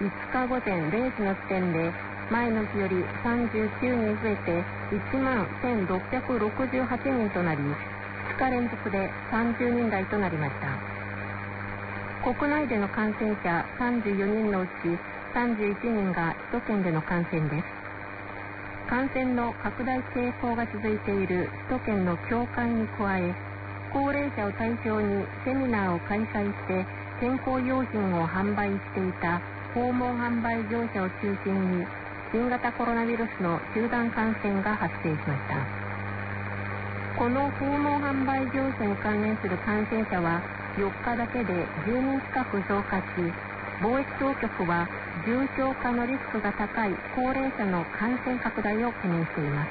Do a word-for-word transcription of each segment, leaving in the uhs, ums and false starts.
いつかごぜんれいじの時点で前の日よりさんじゅうきゅうにん増えていちまんせんろっぴゃくろくじゅうはちにんとなり、ふつか連続でさんじゅうにん台となりました。国内での感染者さんじゅうよにんのうちさんじゅういちにんが首都圏での感染です。感染の拡大傾向が続いている首都圏の教会に加え、高齢者を対象にセミナーを開催して健康用品を販売していた訪問販売業者を中心に新型コロナウイルスの集団感染が発生しました。この訪問販売業者に関連する感染者はよっかだけでじゅうにん近く増加し、防疫当局は重症化のリスクが高い高齢者の感染拡大を懸念しています。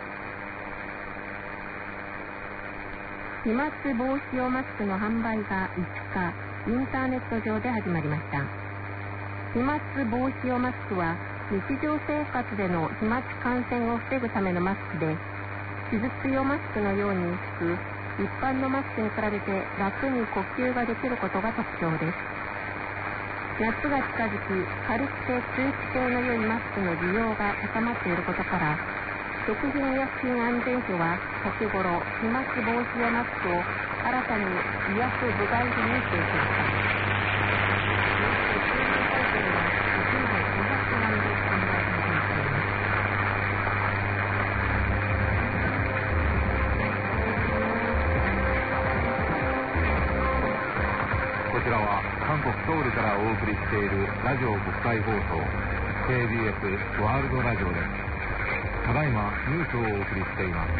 飛沫防止用マスクの販売がいつかインターネット上で始まりました。飛沫防止用マスクは日常生活での飛沫感染を防ぐためのマスクで、手術用マスクのように薄く、一般のマスクに比べて楽に呼吸ができることが特徴です。夏が近づき、軽くて通気性の良いマスクの需要が高まっていることから、食品医薬品安全署は先頃飛沫防止用マスクを新たに医薬部外品に指定しました。 こちらは韓国ソウルからお送りしているラジオ国際放送 ケービーエス ワールドラジオです。ただいまニュースをお送りしています。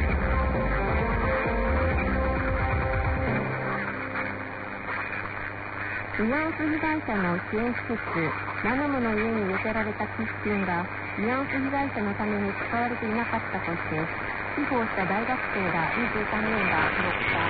慰安婦被害者の支援施設ナナムの家に寄せられた寄付金が慰安婦被害者のために使われていなかったとして寄付をした大学生らにじゅうさんにんがよっか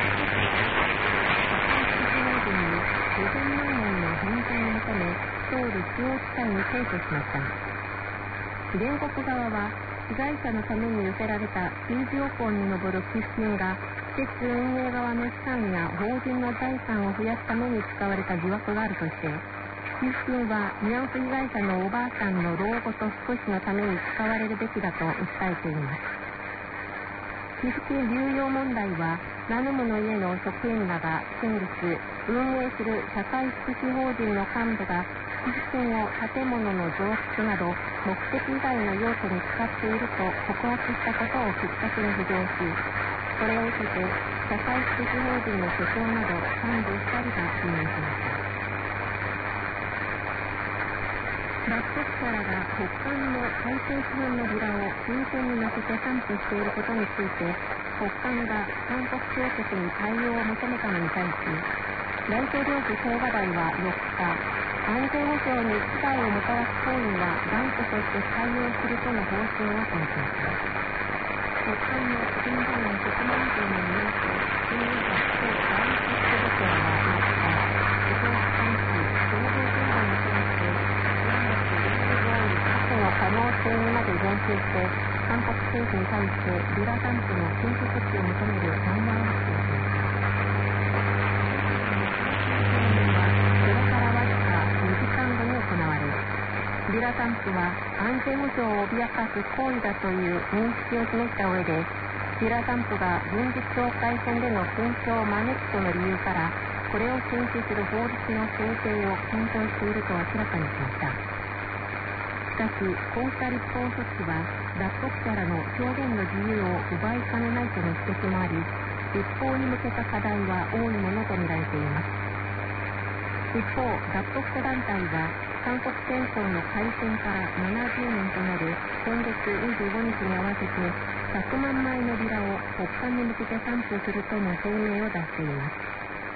にせんまんえんの返済を求めソウル中央地裁に提訴しました。原告側は被害者のために寄せられたきゅうじゅうおくウォンに上る寄付金が施設運営側の資産や法人の財産を増やすために使われた疑惑があるとして、寄付金は慰安婦被害者のおばあさんの老後と福祉のために使われるべきだと訴えています。寄付金流用問題はナヌムの家の職員らが先月運営する社会福祉法人の幹部が寄付金を建物の増築など目的以外の用途に使っていると告発したことをきっかけに浮上し、これを受けて社会福祉法人の所長など幹部ふたりが辞任しました。脱北者らが北韓の海底資源のビラを風船に乗せて散布していることについて、北韓が韓国当局に対応を求めたのに対し、大統領府青瓦台はよっか、安全保障に危害をもたらす行為には断固として対応するとの方針を示しました。北韓の金正恩国務委員長によりますと、金融庁と外務副部長はよっか、自動機関機、共同訓練に対しての可能性にまで言及して韓国政府に対してビラダンプの禁止措置を求める談話を発表しました。それからわずかにじかんごに行われ、ビラダンプは安全保障を脅かす行為だという認識を示した上で、ビラダンプが軍事境界線での紛争を招くとの理由からこれを禁止する法律の制定を検討していると明らかにしました。しかし、こうした立法措置は脱北者らの表現の自由を奪いかねないとの指摘もあり、立法に向けた課題は多いものとみられています。一方、脱北者団体は韓国戦争の開戦からななじゅうねんとなる今月にじゅうごにちに合わせてひゃくまんまいのビラを北韓に向けて散布するとの声明を出しています。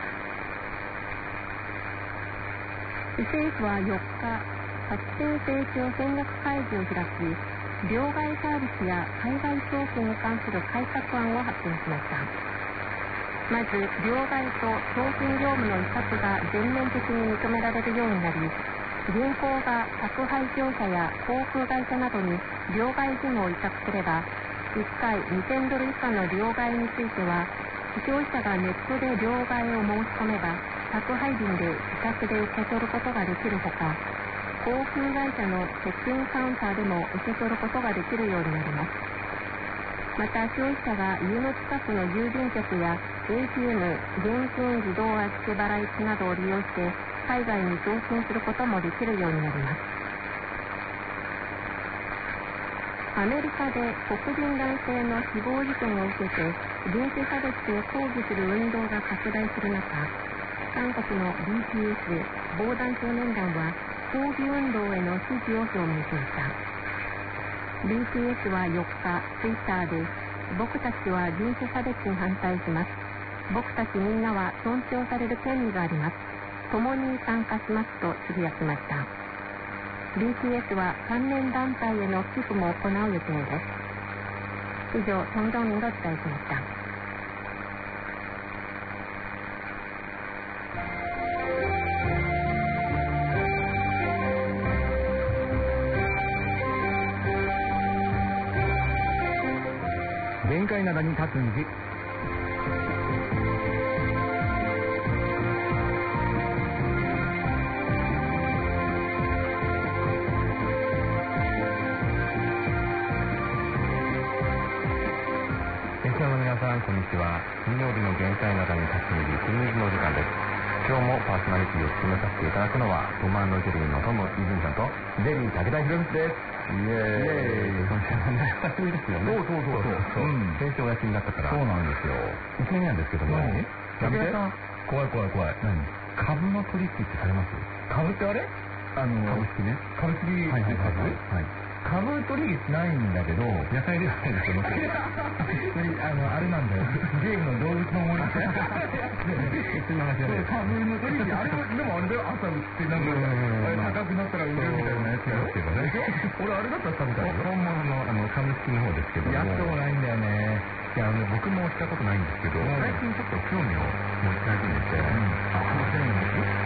政府はよっか、発展成長戦略会議を開き、両替サービスや海外送金に関する改革案を発表しました。まず、両替と送金業務の委託が全面的に認められるようになり、銀行が宅配業者や航空会社などに両替義務を委託すれば、いっかいにせんドル以下の両替については、消費者がネットで両替を申し込めば、宅配便で自宅で受け取ることができるほか、 航空会社のチェックインカウンターでも受け取ることができるようになります。また消費者が家の近くの郵便局や エーティーエム 現金自動預け払い機などを利用して海外に送金することもできるようになります。アメリカで黒人男性の死亡事件を受けて人種差別を抗議する運動が拡大する中、韓国の ビーティーエス 防弾少年団は抗議運動への支持を表明しました。 ビーティーエス はよっかツイッターで、僕たちは人種差別に反対します。僕たちみんなは尊重される権利があります。共に参加しますとつぶやきました。 ビーティーエス は関連団体への寄付も行う予定です。以上、トンドンがお伝えしました。 限界灘に立つ虹。リスナーの皆さん、こんにちは。金曜日の限界灘に立つ虹、金虹のお時間です。今日もパーソナリティを務めさせていただくのは、トマンドジェリーのトム・イズミさんとジェリー武田博光です。イエーイ。今週もね、久しぶりですよね。そうそうそうそう。うん。先週お休みだったから。そうなんですよ。いきなりなんですけども。何？武田さん、怖い怖い怖い。何？株の取引ってされます？株ってあれ？あの、株式ね。株式って株？はい。株取引しないんだけど、野菜ではないですよ。あの、あれなんだよ。ゲームの動物の森って。そんな話じゃないです。株の取引、あれは、でもあれだよ、朝売ってなんか、高くなったら売れるみたいなやつやけどね。俺あれだったらしたみたいよ。本物の、あの、株式の方ですけども。やったことないんだよね。いや、あの、僕もしたことないんですけど、最近ちょっと興味を持ち始めて、あ、この興味を持つ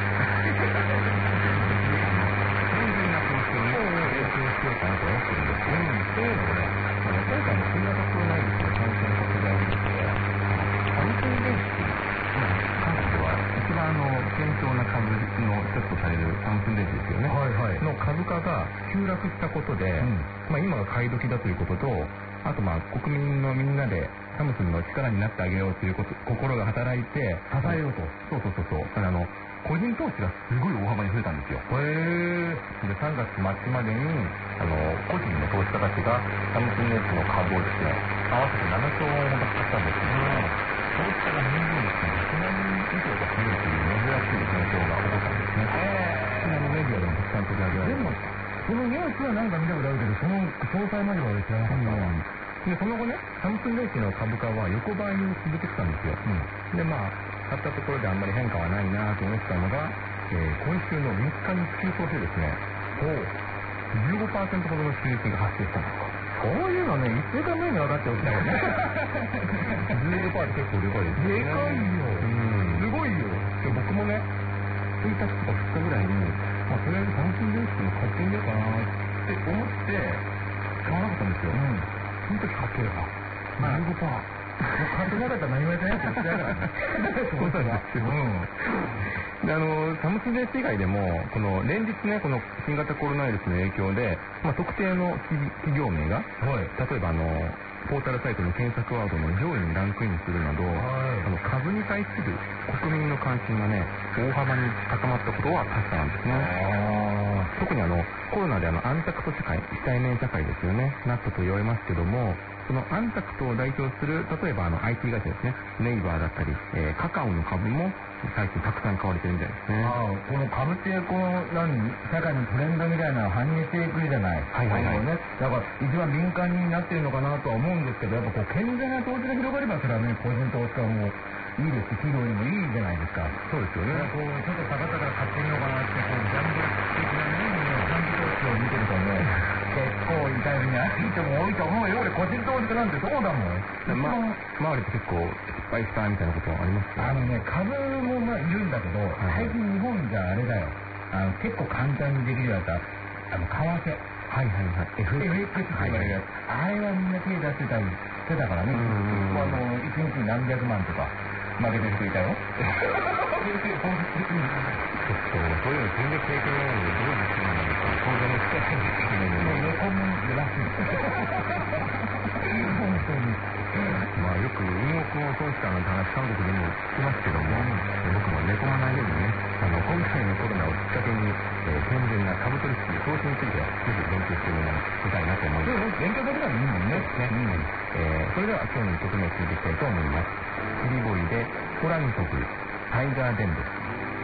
しようかなと思ってるんですけど、そういうのもね、あの今回の新型コロナウイルスの感染拡大によって、サムスン電子、韓国では一番あの堅調な株の一つとされるサムスン電子ですよね、はいはい、の株価が急落したことで、うんまあ、今が買い時だということと、あとまあ国民のみんなでサムスンの力になってあげようということ心が働いて支えようと、そうそうそうそう、あの個人投資がすごい大幅に増えたんですよ。へー。でさんがつ末までにあの個人の投資家たちがサムスンネットの株をですね、合わせてななちょうえんほど使ったんですけど、投資家が半分ですね、ひゃくまんにん以上が増えるという珍しい現象が起こったんですね。へー。あのメディアでもたくさん取り上げられて、でもそのニュースはなんか見たことあるけど、その詳細までは知らなかった。うんでその後ね、サムスン電子の株価は横ばいを続けてたんですよ。うん、でまあ買ったところであんまり変化はないなと思ったのが、えー、今週のみっかに急騰してですね、じゅうごパーセントほどの収益が発生したんですか。そういうのね、いっしゅうかんまえに分かっておきたいよね。じゅうごパーセントって結構でかいですよね。でかいよ。うんすごいよ。で僕もね、ついたちとかふつかぐらいに、まあ、とりあえずサムスン電子も買ってみようかなって思って買わなかったんですよ。うんその時買ってれば、まあ、じゅうごパーセント。買ってなかったら何もやってないって言ってたからね。そうなんですよ。うん。で、あの、サムスン電子以外でも、この、連日ね、この新型コロナウイルスの影響で、まあ、特定の企業名が、はい、例えばあの、ポータルサイトの検索ワードの上位にランクインするなど、はい、あの株に対する国民の関心がね、大幅に高まったことは確かなんですね。特にあのコロナであのアンタクト社会、非対面社会ですよね、なったと言われますけども、そのアンタクトを代表する例えばあの アイティー 会社ですね、ネイバーだったり、えー、カカオの株も最近たくさん買われてるみたいですね。ああ、この株ってこの何社会のトレンドみたいなのを反映していくじゃない。はいはいはい。ね、だから一番敏感になってるのかなとは思うんですけど、やっぱこう健全な投資が広がればそれはね、個人投資家もいいですし、企業にもいいじゃないですか。そうですよね。こうちょっと下がったから買ってみようかなって、こうギャンブル的なね、短期投資を見てるとね、結構痛い目に遭う人も多いと思うよ。俺個人投資家なんてそうだもん。まあ、周りって結構失敗したみたいなことはありますか？あのね、株もまあいるんだけど、最近日本じゃあれだよ。あの結構簡単にできるやつは、あの為替。はいはいはい。エフエックス って言われるやつ。あれはみんな手出してたりしてたからね。結構あの、いちにちに何百万とか負けてる人いたよ。そういうの全然経験ないのでどういう人なんですかね。 んな株取引、投資についてぜひ勉強してみたいなと思います。 勉強だけならいいもんね。 ね、えー、それでは今日のいっきょくめ聞いていきたいと思います。キリボイでホランコグタイガーデンです。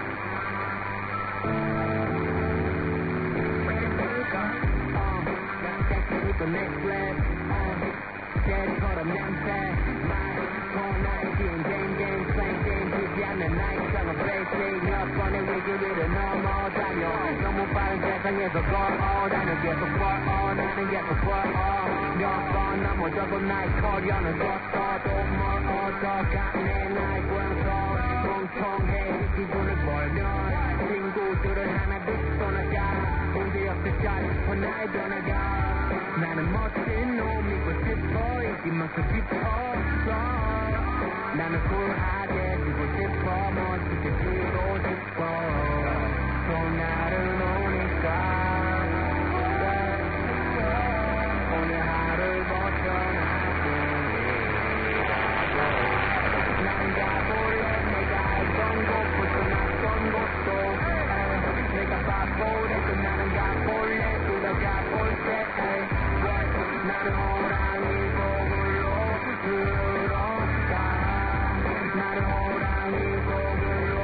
너무 빠른 세상에서 걸어 나는 계속 걸어 나는 계속 걸어 몇 번 넘어져도 나의 커리어는 떴어 또 멀어져 가네 나의 고향서 공통해 이 기분을 벌면 친구들을 하나 둘 떠나가 문제 없을 자리부터 나의 변화가 나는 멋진 놈이고 싶어 인기만큼 깊었어 나는 쿨하게 지고 싶어 멋지게 지고 싶어 날은 오니까 오늘 하루를 벗어나고 난 가볼래 내가 알던 곳부터 낯선 곳도 내가 바보래도 나는 가볼래 들어가 볼게 나는 호랑이 고글로 들어가 나는 호랑이 고글로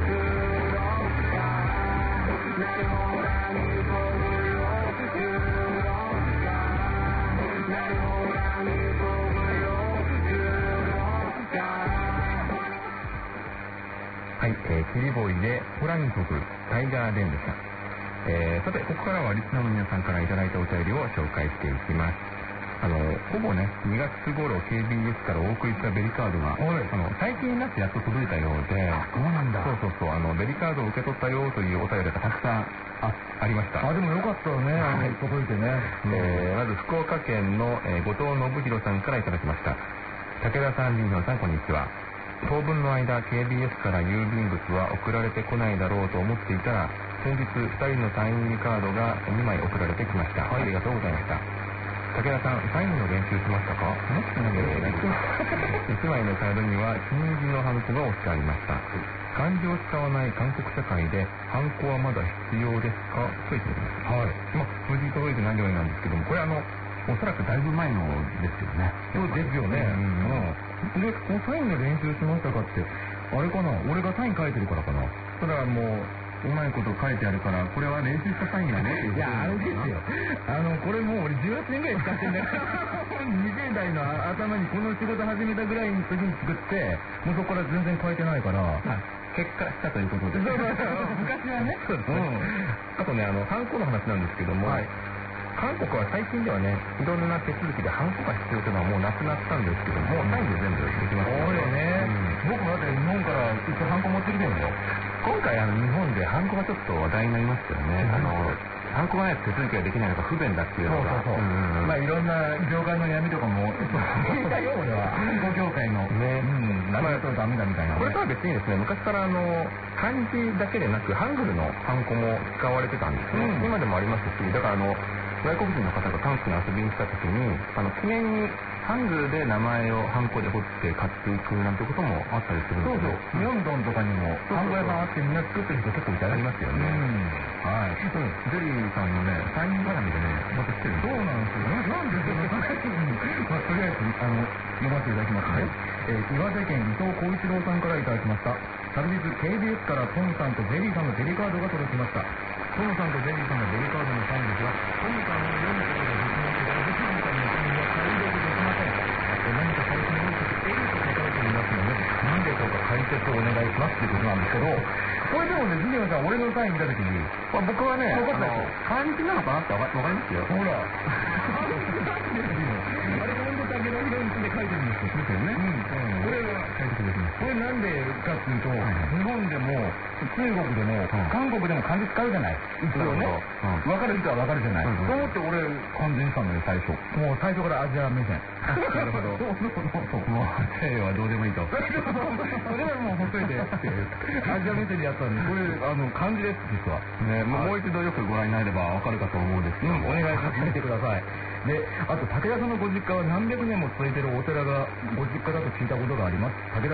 はい、えー、キリボーイでホランコグタイガーデンでした。えー、さてここからはリスナーの皆さんからいただいたお便りを紹介していきます。あのほぼねにがつ頃 ケービーエス からお送りしたベリカードが、あの最近になってやっと届いたようで、 そうなんだ。 そうそうそう、あのベリカードを受け取ったよというお便りがたくさん あ, ありました。 あでもよかったよね、はい、届いてね。 えー、まず福岡県の、えー、後藤信弘さんからいただきました。武田さん、ジンヒョンさん、こんにちは。当分の間 ケービーエス から郵便物は送られてこないだろうと思っていたら、先日ふたりのサイン入りカードがにまい送られてきました。はい、ありがとうございました。武田さん、サインの練習しましたか？いちまいのカードには金字のハンコが押してありました。漢字を使わない韓国社会でハンコはまだ必要ですかと言っております。はい。まあ、無事届いてないようなんですけども、これあのおそらくだいぶ前のですよね。 そうですよね。うん。で、このサインの練習しましたかって、あれかな、俺がサイン書いてるからかな。 それはもううまいこと書いてあるから、これは練習したサインやね。 いや、あれですよ。あの、これもう俺じゅうはちねんぐらい使ってんだよ。にじゅう代の頭にこの仕事始めたぐらいの時に作って、もうそこから全然変えてないから。 結果したということで。 昔はね。 そうですね。あとね、あの、ハンコの話なんですけども、はい、韓国は最近ではね、いろんな手続きでハンコが必要というのはもうなくなったんですけども、サインで全部できますよね。 うん、僕もだって日本から一応ハンコ持ってきてるんだよ。 今回あの日本でハンコがちょっと話題になりましたよね。あのハンコがないと手続きができないのが不便だっていうのが。 そうそうそう。うんうん、まあいろんな業界の闇とかも聞いたよ俺は。ハンコ業界のね、うん、名前とダメだみたいな、ね。 これとは別にですね、昔からあの漢字だけでなくハングルのハンコも使われてたんですね。うん、今でもありますし、だからあの外国人の方が韓国に遊びに来た時にあの記念にハングルで名前をハンコで彫って買っていくなんてこともあったりするんですよ。 そうそう。ミョンドンとかにもハンコ屋さんあってみんな作ってる人結構いたりますよね。 うん、はい。うん、ジェリーさんのね、サイン絡みでね、また来てる。 そうなんですよ。なんでそのサインまあ、とりあえずあの読ませていただきますね。はい、えー、岩手県伊藤浩一郎さんからいただきました。昨日 ケービーエス からトムさんとジェリーさんのベリカードが届きました。トムさんとジェリーさんのベリカードのサインですが、トムさんの読むことができますが、ジェリーさんのサインは解読できません。何か最近多くエリと書かれていますので、何でしょうか、解説をお願いしますということなんですけど、これでもね、ジュニアさん、俺のサイン見たときに、 まあ、僕はね、 分かった漢字なのかなってわかりますよ。 ほら。あれ、本当だけの色にして書いてるんですよ。 ですよね。うん。 これが解説できます。これなんでかっていうと、日本でも、中国でも、韓国でも漢字使うじゃない。一応ね。分かる人は分かるじゃない。そう思って俺、漢字にしたのよ、最初。もう最初からアジア目線。 なるほど。そうそうそう。もう、西洋はどうでもいいと。 それはもうほっといてっていう。アジア目線でやったんで、これ、あの、漢字です、実は。 ね、もう一度よくご覧になれば分かるかと思うんですけど。 お願いします。見てください。で、あと武田さんのご実家は何百年も続いているお寺がご実家だと聞いたことがあります。武田さ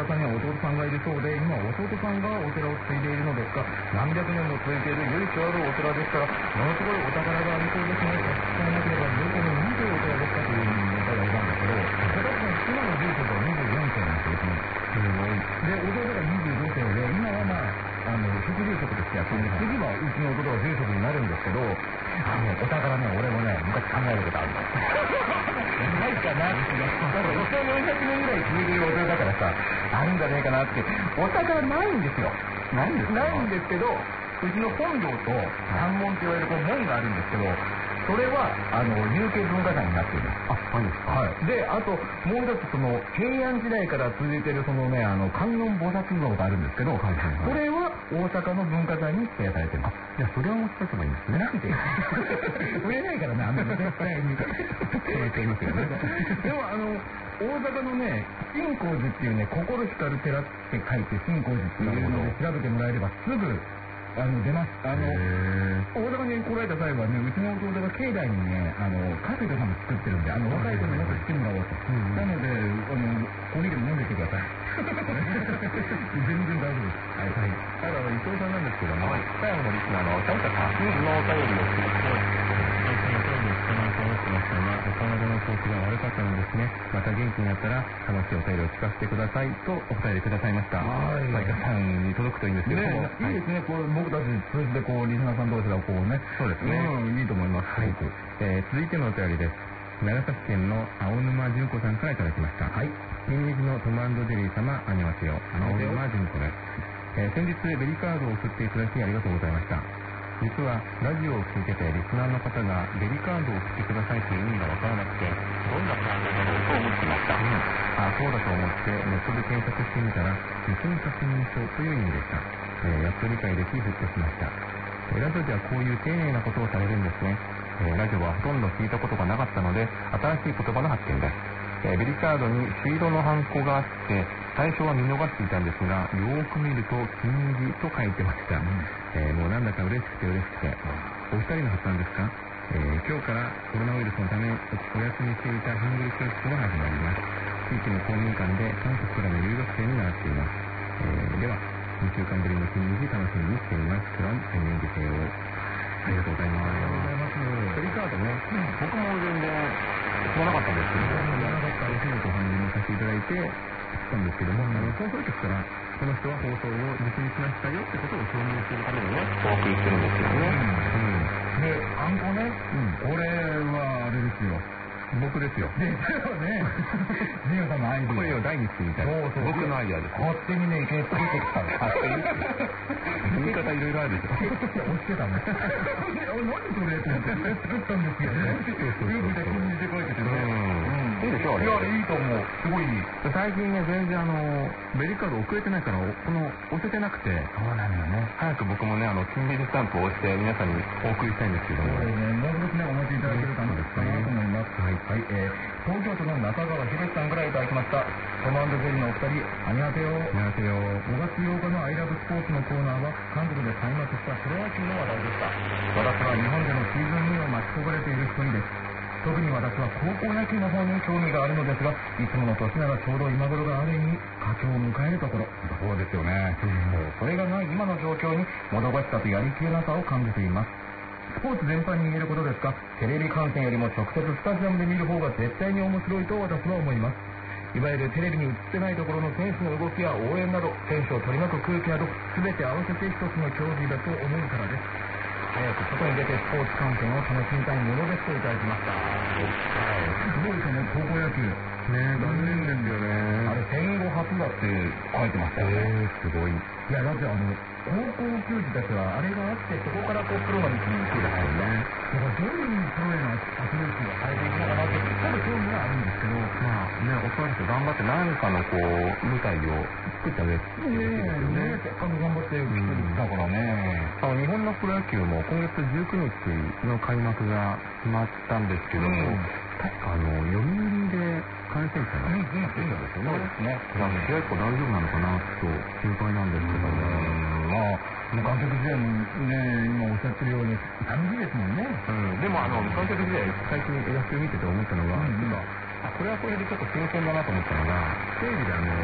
さんには弟さんがいるそうで、今弟さんがお寺を継いでいるのですが、何百年も続いている由緒あるお寺ですから、ものすごいお宝がありそうですね。差し支えなければ入庫の何というお寺ですかという方がいたんですけど、私は今の住職はにじゅうよんせいなんですね。すごい。で、弟がにじゅうごせいで、今はまあ、あの、副住職としてやってるんで、次はうちの弟が住職になるんですけど、あの、お宝ね、俺もね、昔考えることあるの。ないかなって、だからろせんよんひゃくねんぐらい続いているお寺だからさ、あるんじゃねえかなって、お宝ないんですよ。 ないんですか？ ないんですけど、うちの本堂と山門って言われるこう門があるんですけど、それは、あの、有形文化財になっています。 あ、そうですか。 はい。で、あと、もう一つ、その、平安時代から続いている、そのね、あの、観音菩薩像があるんですけど、はいはいはい、それは大阪の文化財に指定されてる。あ、 いや、それは持っておけばいいんですね。 なんで売れないからね、あんなの絶対に。 そうやっていますよね。 でも、あの、大阪のね、真光寺っていうね、心光る寺って書いて、真光寺っていうので調べてもらえれば、すぐ、あの、出ます。あの、大阪に来られた際はね、うちの弟が境内にね、あの、カフェとかも作ってるんで、あの、若い子にもっと来てもらおうと。なので、あの、コーヒーでも飲んできてください。全然大丈夫です。 はい。はい。ただ、伊藤さんなんですけども、最後のリスナーの、確か多数のお便りを聞いて、最初のお便りを聞かないと思ってましたが、お体の調子が悪かったのですね。また元気になったら、楽しいお便りを聞かせてくださいとお便りくださいました。 はい。 マイカさんに届くといいんですけども。 ね、いいですね、こう、僕たち通じてこう、リスナーさん同士がこうね。 そうですね。 うん、いいと思います。 はい。えー、続いてのお便りです。長崎県の青沼純子さんからいただきました。はい。新日のトム&ジェリー様、あにわせよ。青沼純子です。えー、先日ベリカードを送っていただきありがとうございました。実はラジオを聞いててリスナーの方がベリカードを送ってくださいという意味がわからなくて、どんなカードなのかと思ってました。うん、あ、そうだと思ってネットで検索してみたら、無線確認書という意味でした。えー、やっと理解できほっとしました。えー、ラジオではこういう丁寧なことをされるんですね。えー、ラジオはほとんど聞いたことがなかったので、新しい言葉の発見です。えー、ベリカードに朱色のハンコがあって、最初は見逃していたんですが、よーく見ると金字と書いてました。うん、えー、もうなんだか嬉しくて嬉しくて。お二人の発案ですか？えー、今日からコロナウイルスのためお休みしていたハングル教室が始まります。地域の公民館で韓国からの留学生に習っています。えー、では、にしゅうかんぶりの金字楽しみにしています。クラン天然時世を。ありがとうございます。ありがとうございます。ベリカードね、うん、僕も全然知らなかったんですけど、知らなかったらしいとお話もさせていただいて、たんですけども、うん、あの放送局からこの人は放送を実にしましたよってことを証明するためにね、お送りしてるんですけどね。 うん、で、あんこね、うん、これはあれですよ。 僕ですよ。 ですよね。ジオさんのアイデア。 声を大にしてみたい。そうそう。僕のアイデアです。 勝手にね、池つけてきたの。勝手に。 言い方いろいろあるでしょ。 押してたね。何それって作ったんですよね。そうそうそう。よくで金字で書いててね。うん。いいでしょうね。いや、いいと思う。すごいいい。 最近ね、全然あの、ベリカード遅れてないから、この、押せてなくて。 そうなのよね。 早く僕もね、あの、金メリスタンプを押して皆さんにお送りしたいんですけども。 そうですね。もう少しね、お待ちいただけるかなと思います。はい。はい、えー、東京都の中川秀樹さんからいただきました。トム&ジェリーのお二人、ありがとう。 ありがとう。 ごがつようかのアイラブスポーツのコーナーは、韓国で開幕したプロ野球の話題でした。私は日本でのシーズンにを待ち焦がれている一人です。特に私は高校野球の方に興味があるのですが、いつもの年ならちょうど今頃がある意味、佳境を迎えるところ。そうですよね。うん、それがない今の状況に、もどかしさとやりきれなさを感じています。スポーツ全般に言えることですが、テレビ観戦よりも直接スタジアムで見る方が絶対に面白いと私は思います。いわゆるテレビに映ってないところの選手の動きや応援など、選手を取り巻く空気など、全て合わせて一つの競技だと思うからです。早く外に出てスポーツ観戦を楽しみたいものですといただきました。すごいですよね、高校野球。 ねえ、残念ですよね。 あれ、戦後初だって書いてましたよね。 えー、すごい。いや、だってあの、高校球児たちはあれがあって、そこからこうプロの道に行くですよね。だからどういうプロへのアプローチがされていくのかなって、多分興味があるんですけど、 まあね、おそらく頑張って何かのこう、舞台を作った上で、 ねえ、せっかく頑張って作ったからね。 あの、日本のプロ野球も今月じゅうくにちの開幕が決まったんですけども、うん、確かあの、読売で感染者が出たんですよね。そうですね。試合以降大丈夫なのかなと心配なんですけどね。 まあ、無観客試合もね、今おっしゃってるように寂しいですもんね。 うん。でもあの、無観客試合、最近野球見てて思ったのが、うん、あ、これはこれでちょっと新鮮だなと思ったのが、ステージであの、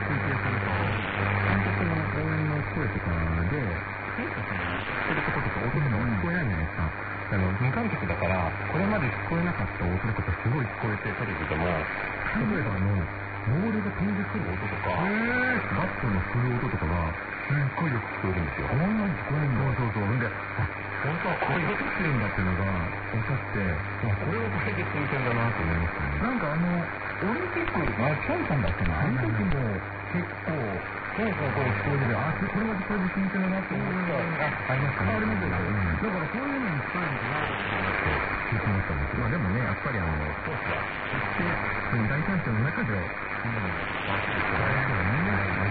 中継すると、韓国の応援の声とかで、選手がしてるとことか音とか聞こえないじゃないですか。あの無観客だから、これまで聞こえなかった音とかすごい聞こえて、テレビでも、例えばあの、ボールが飛んでくる音とか、バットの振る音とかが、すっごいよく聞こえるんですよ。こんなに聞こえるんだ。そうそうそう。んで、あ、本当はこういう音してるんだっていうのが分かって、これはこれで新鮮だなと思いましたね。なんかあの、オリンピック、あ、キャンさんだっけな、あの時も結構、そうそうこう聞こえてて、あ、これはこれで新鮮だなって思った。あ、ありましたね。ありますよね。だからそういうのに近いのかなって聞いてましたね。まあでもね、やっぱりあの、スポーツは、そして大観衆の中で、うん、大丈夫ね。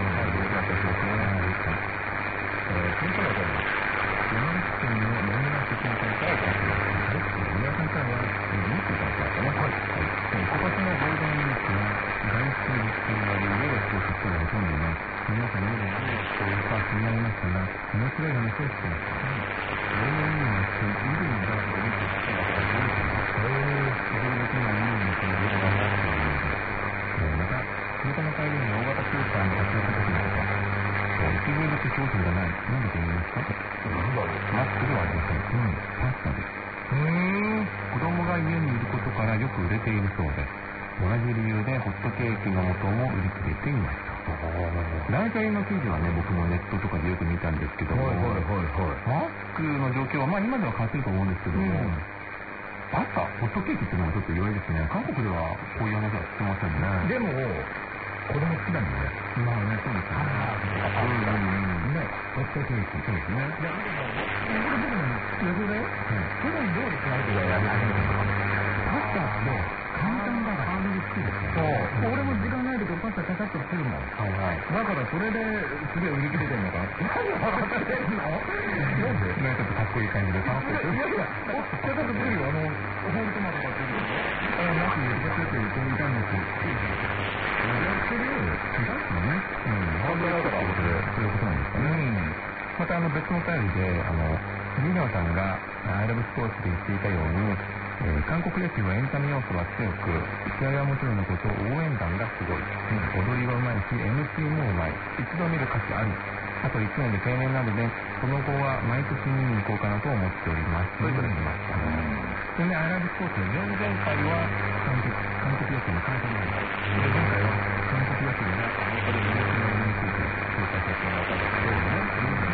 えー、それからは、山口県の野村出身会からいただきました。野村さんからは、ニュースいただきましたね。はい。今年のゴールデンウィークは、外出自粛による夜を過ごす人がほとんどいます。皆さん夜は何をしているか気になりましたが、面白い話をしていました。ゴールデンウィークに緑のダーツを見ていた人が多いです。へぇー、踊るべきなものにその色がなっているのです。また、仕事の帰りに大型スーパーに立ち寄った時には、一部だけ商品がない。何だと思いますか？なんだろう。マスクではありません。うん、パスタです。へぇー。子供が家にいることからよく売れているそうです。同じ理由でホットケーキの素も売り切れていました。大体の記事はね、僕もネットとかでよく見たんですけども、はいはいはいはい、マスクの状況は、まあ今では変わってると思うんですけども、うん、パスタ、ホットケーキっていうのもちょっと意外ですね。韓国ではこういう話は聞きませんね。でも、子供好きなんだよね。まあね、そうですよね。うんうんうん。ね、ホットケーキ、そうですね。いや、でも、僕も、横で、普段料理しないとやらないけど、パスタって簡単だからハードル低いですよね。そう。俺も時間ないけどパスタちゃちゃっと作るもん。はいはい。だからそれですげえ売り切れてんのかなって。何笑ってんの？なんで？ね、ちょっとかっこいい感じでパスタ作る。いやいや、ちゃちゃっと作るよ。あの、ホールトマトが作る。あの、ナス入れてってこう炒めて。やってるようですね。うん。ハードルだからことで、そういうことなんですかね。うん。またあの別のタイルで、あの、ジュニョンさんがアイラブスポーツで言っていたように、えー、韓国野球はエンタメ要素が強く、試合はもちろんのこと、応援団がすごい。うん、踊りはうまいし、エムシー もうまい。一度見る価値あり。あといちねんで定年なので、その後は毎年見に行こうかなと思っております。といただきました。それでアイラブスポーツの前々回は韓国、韓国野球の観戦なんです。前回は韓国野球がアメリカで人気のようについて紹介させてもらったんですけどね。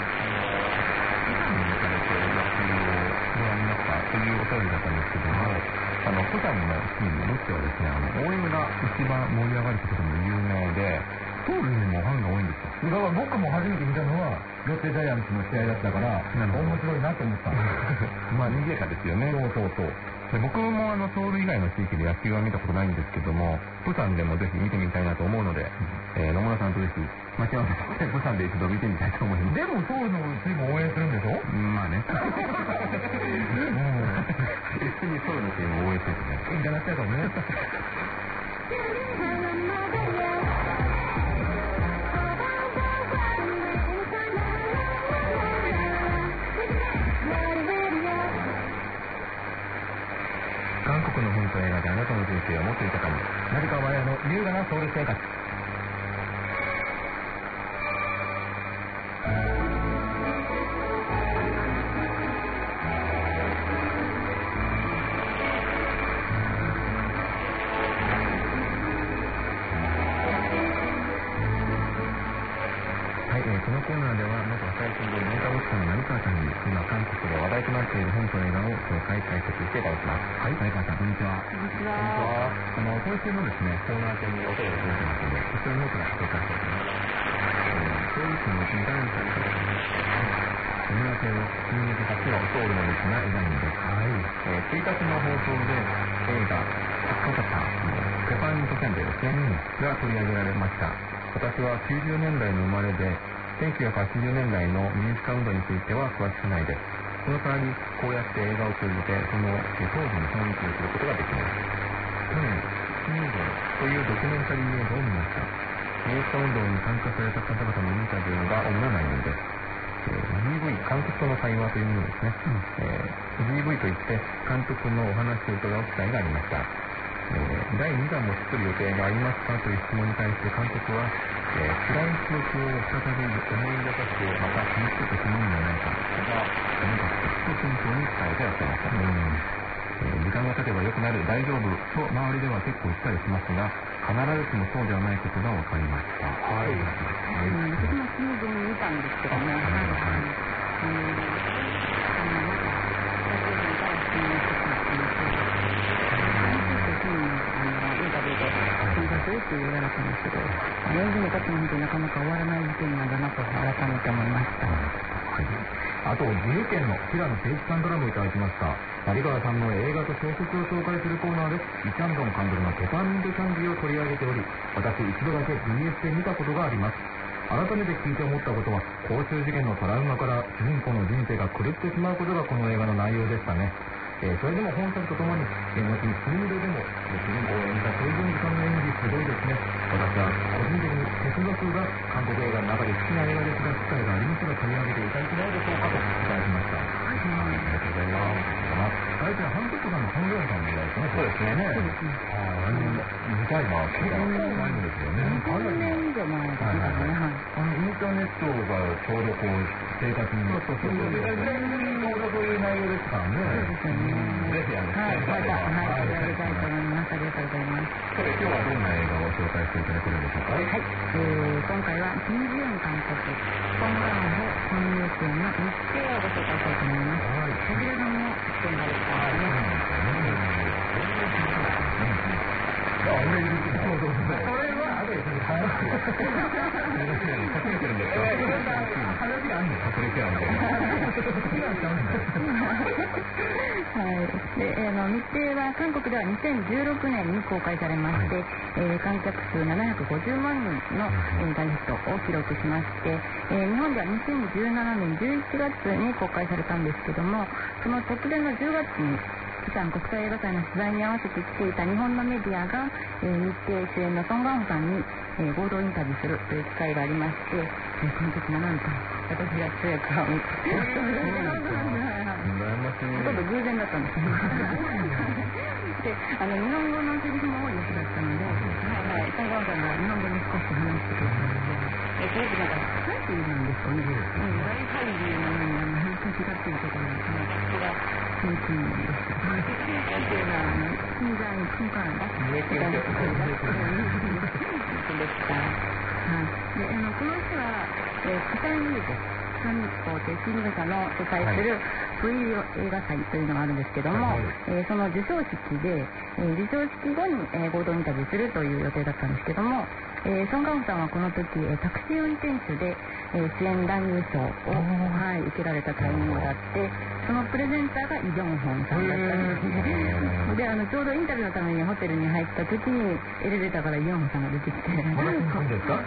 というお便りだったんですけども、あの、普段のチーム、ロッテはですね、あの、応援が一番盛り上がることでも有名で、ソウルにもファンが多いんですよ。だから僕も初めて見たのは、ロッテジャイアンツの試合だったから、面白いなと思った。まあ、賑やかですよね。そうそうそう。で僕もあのソウル以外の地域で野球は見たことないんですけども、プサンでもぜひ見てみたいなと思うので、うん、えー、野村さんとぜひ待ち合わせてプサンで一度見てみたいと思います。でもソウルのチーム応援するんでしょ？まあね。一緒にソウルのチームを応援しててね。喧嘩なっちゃうからね。韓国の本と映画であなたの人生をもっと豊かに。成川綾の優雅なソウル生活。このコーナーでは、元朝日新聞文化部記者の成川さんに、今韓国で話題となっている本と映画を紹介解説していただきます。はい、成川さん、こんにちは。こんにちは。この今週もですね、コーナー中にお便りを届いてますので、そちらの方から紹介していきます。ソウル市の二段階とですね、野村邸を新宿発のソウルの道がデザインです。はい。えー、ついたちの放送で映画、カッコカタのペパーミントせんべいですね、うん、が取り上げられました。私はきゅうじゅうねんだいの生まれで、せんきゅうひゃくはちじゅうねんだいの民主化運動については詳しくないです。その代わり、こうやって映画を通じて、その当時の雰囲気を知ることができます。去年、新聞というドキュメンタリー映画を見ました。民主化運動に参加された方々のインタビューが主な内容です。えー、ジーブイ、監督との会話というものですね。うん、えー、ジーブイ といって、監督のお話を伺う機会がありました。 えー、だいにだんも作る予定がありますかという質問に対して監督は、えー、辛い記憶を再び思い出させてまた楽しくてしまうんじゃないか、ただとにかく慎重に伝えてやってました、うんえー、時間が経てば良くなる、大丈夫と周りでは結構言ったりしますが、必ずしもそうではないことが分かりました。はい、 うん、私も新聞見たんですけどね、はいはい、と言われたんですけど、映像にとってもなかなか終わらない事件なんだなと改めて思いました。 はい、あと岐阜県の平野誠一さんからもいただきました。有川さんの映画と小説を紹介するコーナーです。イ・チャンドン監督のペパーミントキャンディーを取り上げており、私一度だけ ビーエス で見たことがあります。改めて聞いて思ったことは、交通事件のトラウマから主人公の人生が狂ってしまうことがこの映画の内容でしたね。えー、それでも本作とともに、えー、後にスミレでも主人公を演じた小泉さんの演技すごいですね。私は個人的に哲学が韓国映画の中で好きな映画ですが、機会がありましたら取り上げていただけないでしょうかといただきました。はい、ありがとうございます。最近はハントさんのハンドヤンさんの映画ですね。そうですね。そうですね。ああ、見たいな。結構前んですよね。 かなり以上前ですね。 あのインターネットがちょうどこう生活にそうそうそうそうそういう内容ですからね。 そうですよね。 ぜひあのはい、またはいやりたいと思います。ありがとうございます。 それ今日はどんな映画を紹介していただけるんでしょうか。はい、 えー、今回はキム・ジヨン監督、ソン・ガンホ本入生の日程をご紹介したいと思います。はい、こちらも出演ができたんですね。 あ、俺言うけど、そうそうそう。それはあれですね。話が。隠れてるんですか。話があるんですか。隠れてあるんです。 はい、であの日程は韓国ではにせんじゅうろくねんに公開されまして、はいえー、観客数ななひゃくごじゅうまんにんの、えー、大ヒットを記録しまして、えー、日本ではにせんじゅうななねんじゅういちがつに公開されたんですけども、その突然のじゅうがつに釜山国際映画祭の取材に合わせて来ていた日本のメディアが、えー、日程主演のソン・ガンホさんに、えー、合同インタビューするという機会がありまして、えー、その時はなんと私が通訳を見てほとんど偶然だったんですけどであの日本語のセリフも多い人だったので、はいはい、ソン・ガンホさんが日本語に少し話してくれたので、えー、それでなんか何て言うんですかね、大俳優のようにあの変化違っているところなんですね。それが新規ですけど、っていうのは新在空間ができたでした。はい。で、あのこの日は、えー、火災ミュージック韓国と新聞社の主催する ブイ 映画祭というのがあるんですけども、はいえー、その授賞式で、えー、授賞式後に、えー、合同インタビューするという予定だったんですけども、えー、ソン・ガンホさんはこの時、えー、タクシー運転手で、えー、主演男優賞を、はい、受けられたタイミングがあって、そのプレゼンターがイ・ジョンホンさんだったんですね。であのちょうどインタビューのためにホテルに入った時にエレベーターからイ・ジョンホンさんが出てきてまだそうですか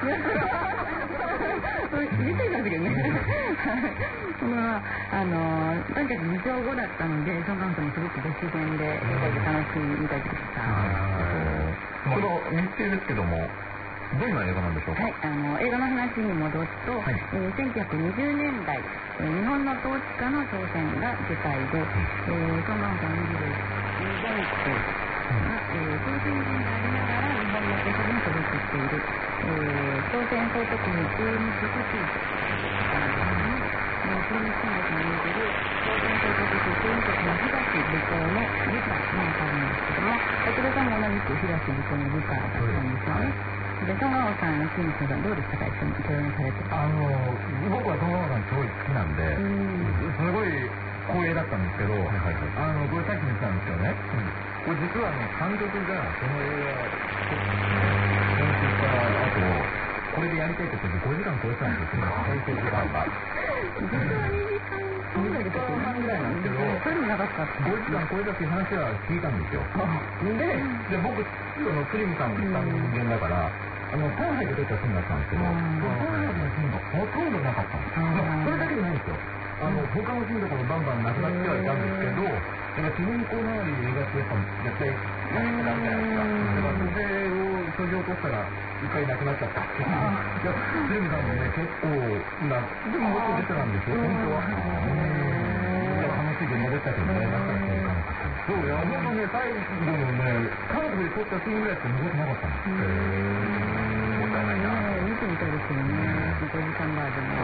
入れてたんですけどねまあ、あのとにかく受賞後だったのでソン・ガンホさんもすごくご自然で楽しみたいでした。 この日程ですけどもどんな映画なんでしょうか。 はい、あの映画の話に戻すと、はいえー、せんきゅうひゃくにじゅうねんだい、えー、日本の統治下の朝鮮が舞台で、えー、ソン・ガンホさん演じるイ・ジョンホが、えー、朝鮮人でありながら日本の都市に所属している、えー、朝鮮総督府駐日副知事なんですね。それに住んで演じる朝鮮総督府駐日の東部長の部下なんかあるんですけども、こちらさんも同じく東部長の部下だったんですよね。でソン・ガンホさんのシーンさんどうでしたか、一緒に共演されて。 あの僕はソン・ガンホさんすごい好きなんで、すごい光栄だったんですけど、はいはいはい、あのこれさっき言ったんですけどね、うん、これ実はね監督がその映画編集した後これでやりたいって言ってごじかん超えたんですよ、編集時間が。 実はにじかんぐらいぐらいなんですけど、 それも長かった。 ごじかん超えたっていう話は聞いたんですよ。で、で僕そのクリムさんの人間だから。あの上海で撮ったシーンだったんですけど、上海のシーンがほとんどなかったんです。それだけじゃないんですよ。あの他のシーンとかもバンバンなくなってはいたんですけど、やっぱ主人公周り映画ってやっぱ絶対なくなるじゃないですか。だからそれをそぎ落としたら一回なくなっちゃったっていう。いや、クリムさんもね結構なでももっと出てたんですよ本当は。楽しい現場でしたけどね。だからそういかなかったんです。 そう、いや、ほんとね、最後のね、韓国で撮ったシーンぐらいしか残ってなかったの。へー。もったいないな。 見てみたいですよね。ごじかんバージョン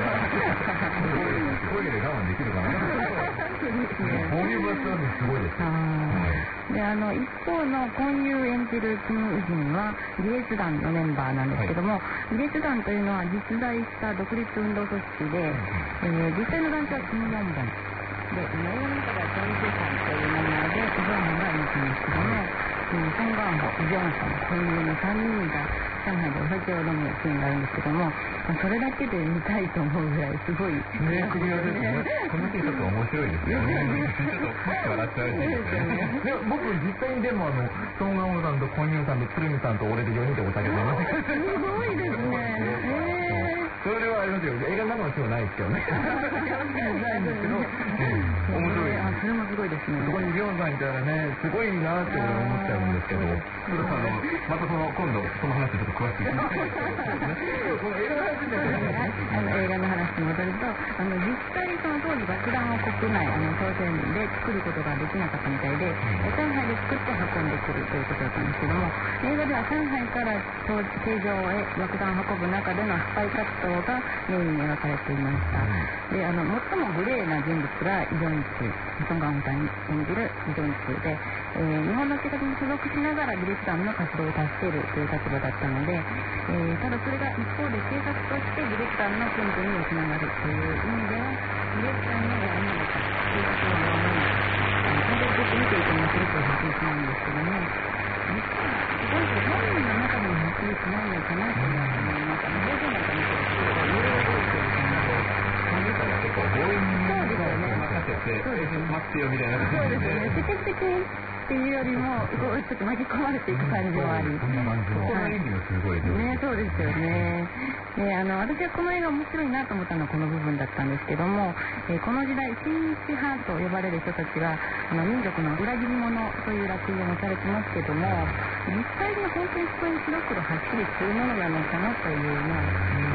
トイレ我慢できるかな。 そうですね。 こういう場所はすごいです。 で、あの、一方の婚友演じるキム・ウジンは、リエス団のメンバーなんですけども、リエス団というのは実在した独立運動組織で、えー、実際の団長はキム・ヨンボン。で、英語の中ではチョン・ジュさんという名前で、イ・ジョンホンがいるんですけども、ソン・ガンホ、イ・ジョンホン、婚友のさんにんが上海でお酒を飲むシーンがあるんですけども、それだけで見たいと思うぐらいすごい。 ね、組み合わせですね。このシーンちょっと面白いですよね。ちょっとパッと笑っちゃうしですね。で僕実際にでもあのソン・ガンホさんとコンユンさんと鶴見さんと俺でよにんでお酒飲みました。 すごいですね。 それはありますよ。映画の中のシーンはないですけどね。ないんですけど、面白い。 あ、それもすごいですね。 そこにリョンさんいたらね、すごいなって思っちゃうんですけど、ちょっとあのまたその今度その話ちょっと詳しく聞きたいですけど、この映画の話ですね。 あの映画の話に戻ると、あの実際その当時爆弾を国内あの朝鮮で作ることができなかったみたいで、上海で作って運んでくるということだったんですけども、映画では上海から形状へ爆弾を運ぶ中でのスパイ活動がメインに描かれていました。で、あの最もグレーな人物がイ・ジョンチュ、ソン・ガンホさん演じるイ・ジョンチュで、えー、日本の警察に所属しながらリレス団の活動を助けるという立場だったので、えー、ただそれが一方で警察としてリレス団の検挙にもつながるという意味では、リレス団のやらなかった警察のやらなかった、本当にちょっと見ていて面白く発見しないんですけども、実はすごい本人の中でも発見しないのかなと思います。表現なんか見てるといろいろ動いてるかなと。 結構強引に任せて、待ってよみたいな感じで。 そうですね。チキチキっていうよりも、ちょっと巻き込まれていく感じもあり。 そんな感じの。この演技もすごいね。そうですよね。で、あの、私はこの映画面白いなと思ったのはこの部分だったんですけども、えー、この時代、親日派と呼ばれる人たちが、あの、民族の裏切り者という落印をなされてますけども、実際に本当にそこに白黒はっきりするものなのかなというのは、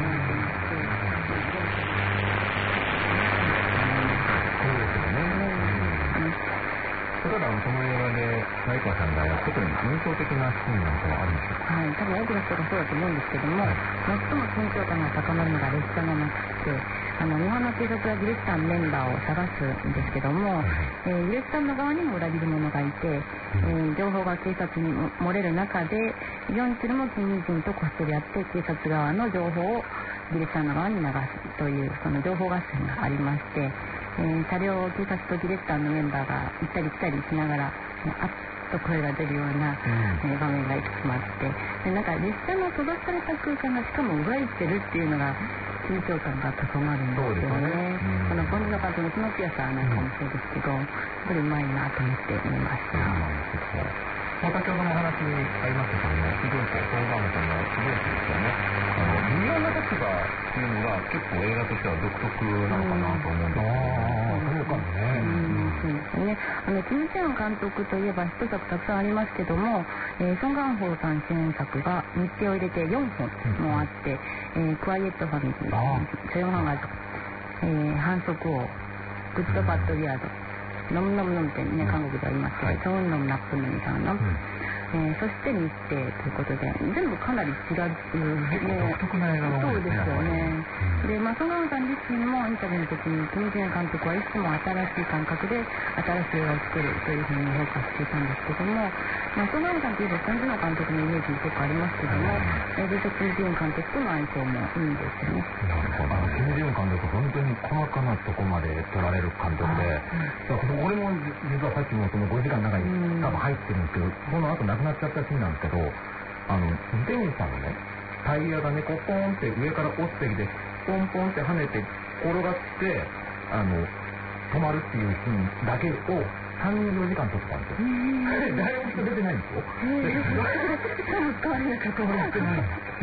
例えばこの映画で相川さんが特に印象的なシーンなんかはあるんでしょうか。 はい、多分多くの人がそうだと思うんですけども、はい、最も緊張感が高まるのが列車の中で、あの日本の警察はギレスタンメンバーを探すんですけども、はい、えー、ギレスタンの側にも裏切り者がいて、うん、えー、情報が警察に漏れる中で、イ・ジョンチュルもキム・イジンとこっそりやって警察側の情報をギレスタンの側に流すというその情報合戦がありまして、えー、車両を警察とギレスタンのメンバーが行ったり来たりしながら、あっと声が出るような、うん、えー、場面がいくつもあって、でなんか列車の閉ざされた空間がしかも動いてるっていうのが緊張感が高まるんですよね。このポンジの監督のスノーピアサーなんかもそうですけど、やっぱりうまいなと思って見ました。 まあ、先ほどのお話にありましたけども、非常にソン・ガンホさんの非常にですよね、あの微妙な立場っていうのが結構映画としては独特なのかなと思うんですけど、ああ、そうかもね。 そうですね。あのキム・チェン監督といえばヒット作たくさんありますけども、えー、ソン・ガンホさん主演作が日程を入れてよんほんもあって、うん、えー、クワイエット・ファミリー、チョヨンハンガー、えー、反則王、グッド・バッド・ビアード、ノムノムノムってね、韓国でありますけど、ソンノムナップヌミさんの、うん、えー、そして日程ということで、全部かなり違う、 ね、独特な映画の、 そうですよね。で、まあ、ソン・ガンホさん自身もインタビューの時に、キム・ジェン監督はいつも新しい感覚で新しい映画を作るというふうに評価していたんですけども、まあ、ソン・ガンホさんといえばソン・ジュノ監督のイメージも結構ありますけども、えー、ずっとキム・ジェン監督との相性もいいんですよね。 なるほど。キム・ジェン監督、本当に細かなとこまで撮られる監督で、俺も実はさっきもそのごじかんの中に多分入ってるんですけど、その後亡くなっちゃったシーンなんですけど、あのデニーさんのねタイヤがねこうポーンって上から落ちてきてポンポンって跳ねて転がってあの止まるっていうシーンだけをさんじゅうよじかん撮ったんですよ。誰も人出てないんですよ。 しかも使われなかったもらってない。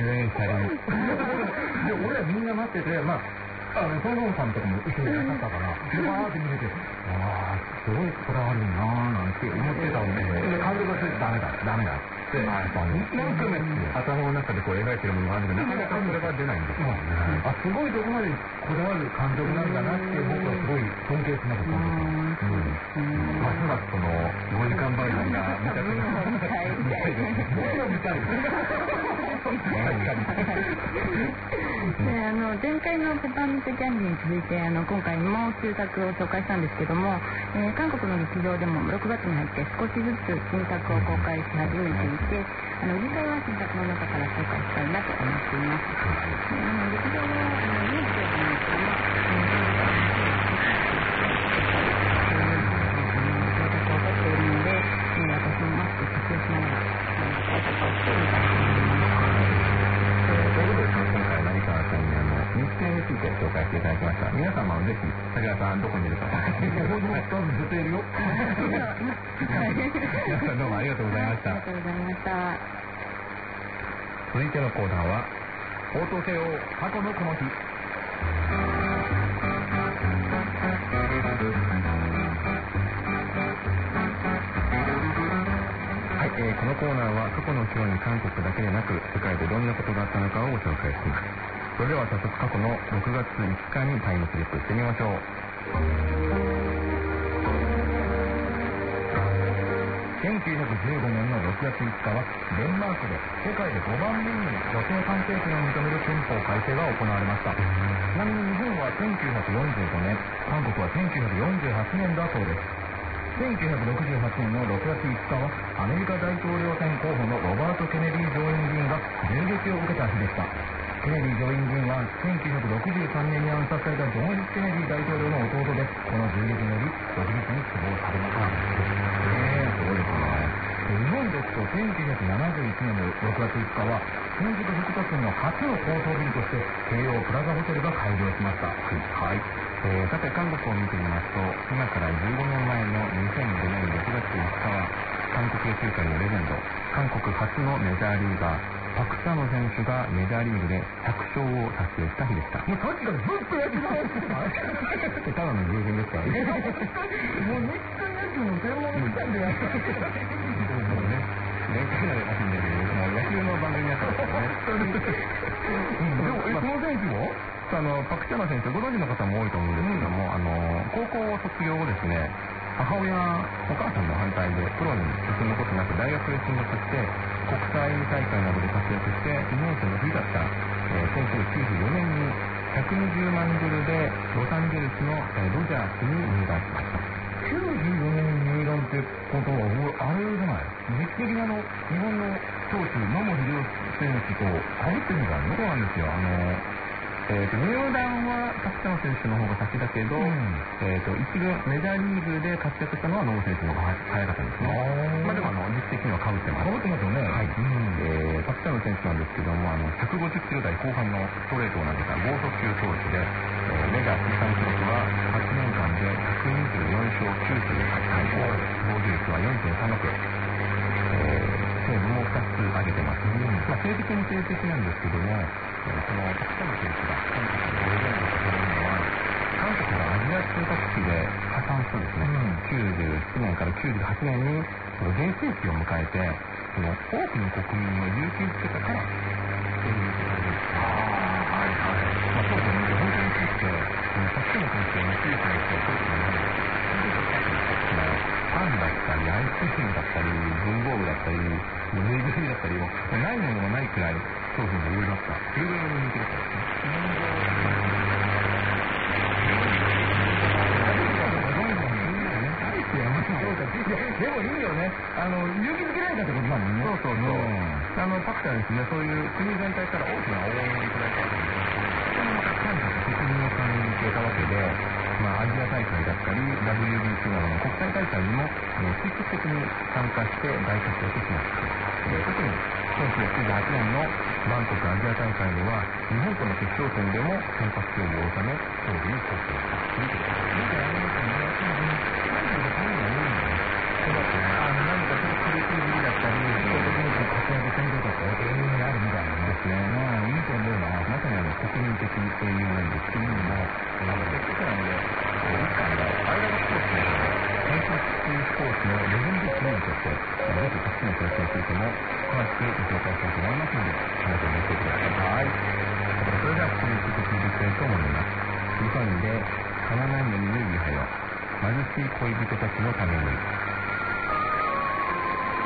で俺らみんな待ってて、まああのソン・ガンホさんとかも一緒にいらっしゃったから、でバーって見てて、ああすごいこだわるなーなんて思ってたんで、で監督がダメだダメだって何回も頭の中でこう描いてるものがあるんで、なかなかそれが出ないんですよね。あ、すごいとこまでこだわる監督なんだなって僕はすごい尊敬します、その時。うん。ますますその見たい。 見たいですね。見たいですであの前回のペパーミントキャンディーに続いてあの今回も旧作を紹介したんですけども、えー、韓国の劇場でもろくがつに入って少しずつ新作を公開し始めていて、あの次回は新作の中から紹介したいなと思っています。であの劇場はあのミュージカルなんですけども、制作をとっているので、えー、私もマスク活用しながら対策をしてみたいと思います。 ということで、今回成川さんにあの日程について紹介していただきました。皆様もぜひ武田さんどこにいるか絶対いるよ。 皆さんどうもありがとうございました。 ありがとうございました。 続いてのコーナーは放送せよ過去のこの日。 はい、えー、このコーナーは過去の今日に韓国だけでなく世界でどんなことがあったのかをご紹介します。それでは早速過去のろくがついつかにタイムスリップしてみましょう。 せんきゅうひゃくじゅうごねんのろくがついつかはデンマークで世界でごばんめに女性関係権を認める憲法改正が行われました。ちなみに日本はせんきゅうひゃくよんじゅうごねん、韓国はせんきゅうひゃくよんじゅうはちねんだそうです。せんきゅうひゃくろくじゅうはちねんのろくがついつかはアメリカ大統領選候補のロバート・ケネディ上院議員が銃撃を受けた日でした。ケネディ上院議員はせんきゅうひゃくろくじゅうさんねんに暗殺されたジョン・F・ケネディ大統領の弟で、この銃撃により翌日に死亡されました。えー、すごいですね。日本ですとせんきゅうひゃくななじゅういちねんのろくがついつかは新宿副都心の初の高層ビルとして京王プラザホテルが開業しました。 はい、えー、さて韓国を見てみますと、今からじゅうごねんまえのにせんごねんろくがついつかは韓国野球界のレジェンド、韓国初のメジャーリーガーパク・チャノ選手がメジャーリーグでひゃくしょうを達成した日でした。 もうさっきからずっと野球の話してないただの偶然ですからね。 もう日韓野球の専門みたいでやってるけどもうね、年間ならしいんだけど、もう野球の番組になったんですよね。 でも、え、この選手もあのパク・チャノ選手ご存知の方も多いと思うんですけども、うん、あの高校を卒業後ですね、母親お母さんの反対でプロに進むことなく大学へ進学して国際大会などで活躍してにねん生の時だった、えー、せんきゅうひゃくきゅうじゅうよねんにひゃくにじゅうまんドルでロサンゼルスの、えー、ドジャースに入団しました。 きゅうじゅうよねんに入団ってことはあれじゃない、劇的なの日本の投手野茂英雄選手とかぶってるんじゃないの？ そうなんですよ。あのえー、と入団はパク・チャノ選手の方が先だけど、うん、えー、と一軍メジャーリーグで活躍したのは野茂選手の方が早かったんですね。まあでもあの実績にはかぶってます。 かぶってますよね。 はい。うん、えー、パク・チャノ選手なんですけども、あのひゃくごじゅっキロ台後半のストレートを投げた剛速球投手で、えー、メジャー通算記録ははちねんかんでひゃくにじゅうよんしょうきゅうじゅうはちかい、防御率は よんてんさんろく、えー、セーブもふたつ上げてます。うん、まあ、成績も成績なんですけども、そのパク・チャノ選手が韓国のレジェンドとされるのは、韓国がアジア通貨危機で破産したですね、うん、きゅうじゅうななねんからきゅうじゅうはちねんにその全盛期を迎えて、その多くの国民を勇気づけたからそういうことができた。ああ、はいはい。まあそうですね、本当について、パク・チャノ選手をモチーフにしてそうですね、パンだったりアイスクリームだったり文房具だったりぬいぐるみだったりもないものがないくらい商品がいろいろあった。それぐらいの人気だったんですね。 でもいいよね。あの勇気づけられたってことだもんね。 そうそうそう。うん、あのパクさんですね、そういう国全体から大きな応援をいただいたわけですけど、それもたくさんの責任を感じていたわけで、まあアジア大会だったり ダブリュービーシー などの国際大会にも積極的に参加して大活躍しました。で特にせんきゅうひゃくきゅうじゅうはちねんのバンコクアジア大会では日本との決勝戦でも先発出場を収め勝利に貢献したということです。なんかあれですね、なんかのためにはね、そうだってね、あの何かちょっと苦しい時期だったり、そういう時に活躍してみるとか永遠にあるみたいなんですね。まあいいと思うな。まさにあの国民的英雄なんですけれども、あのせっかくなので、日韓がアイラブスポーツの選手スポーツのレジェンドプレーとして、ぜひパク・チャノ選手についても詳しくご紹介したいと思いますので、皆さん見てください。はい。それでは続いて聞いていきたいと思います。日本で花ないのにユービハよ、貧しい恋人たちのために。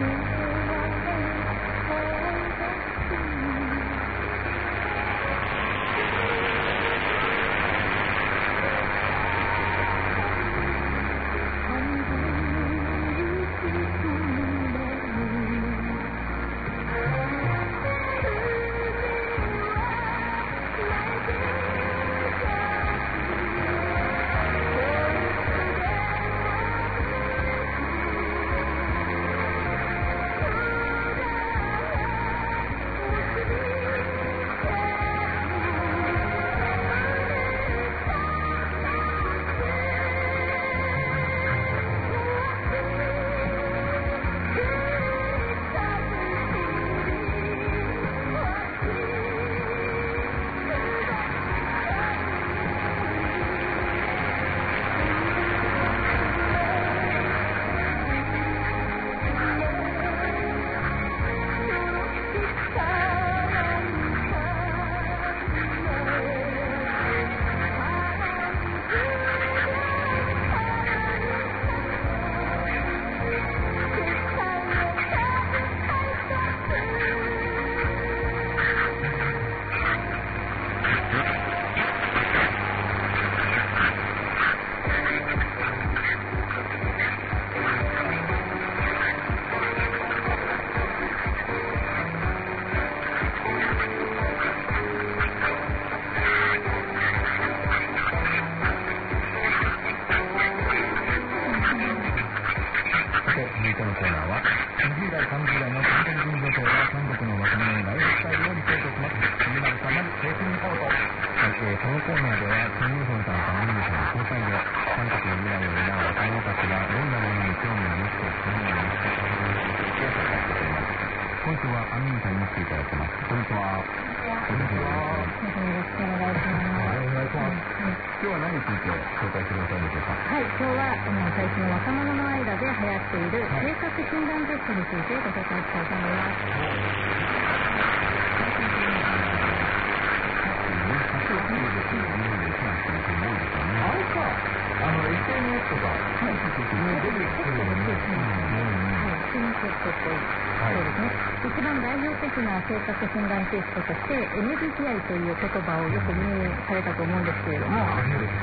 性格診断テストとして エムビーティーアイ という言葉をよく耳にされたと思うんですけれども、 エムビーティ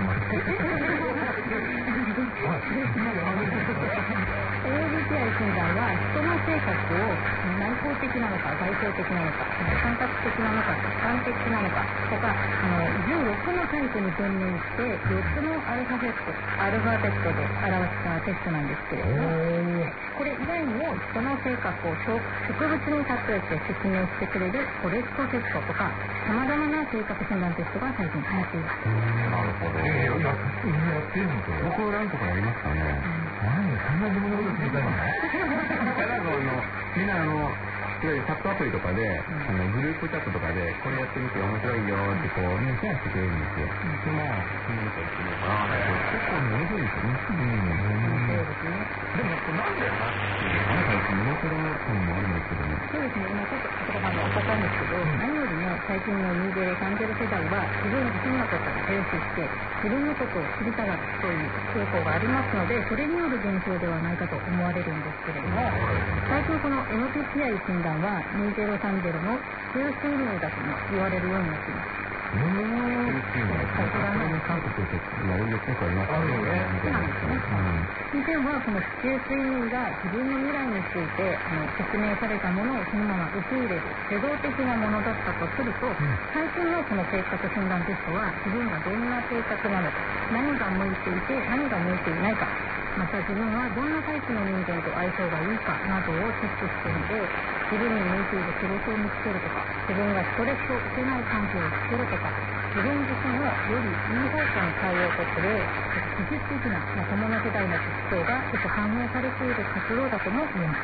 ーアイ 診断は人の性格を内向的なのか外向的なのか感覚的なのか主観的なのかとか、あのじゅうろくのタイプに分類してよっつのアルファベットアルファベットで表したテストなんですけれども、これ以外にも人の性格を植物に例えて説明してくれるフォレストテストとかさまざまな性格診断テストが最近流行っています。 なるほど。えー、やってるのと僕ランとかやりますかね。何そんな自分のこと聞いたの？なんかあのみんなあのチャットアプリとかで、あのグループチャットとかでこれやってみて面白いよってこうみんなシェアしてくれるんですよ。でまあ気に入ったりするのかな。結構面白いですよね。 そうですね。 でもなんでなっていうあなたの面白いのもあるんですけどね。 そうですね。今ちょっと言葉が分かったんですけど、何よりも最近のにじゅう、さんじゅう世代は自分自身のことを重視して自分のことを知りたがるという傾向がありますので、それによる現象ではないかと思われるんですけれども、最近この エムビーティーアイ 診断はにせんさんじゅうの中枢名だと言われるようになっています。 うーん、中枢名。さすがに韓国ってやるよ結構ありますよね。 そうなんですね。以前はこの中枢名が自分の未来についてあの説明されたものをそのまま受け入れる受動的なものだったとすると、最近のこの性格診断テストは自分がどんな性格なのか、何が向いていて何が向いていないか、また自分はどんなタイプの人間と相性がいいかなどをチェックしてみて、自分に向いている仕事を見つけるとか、自分がストレスを受けない環境を作るとか、自分自身をよりいい方向に変えようとする技術的な若者世代の特徴がちょっと反映されている活動だとも言えます。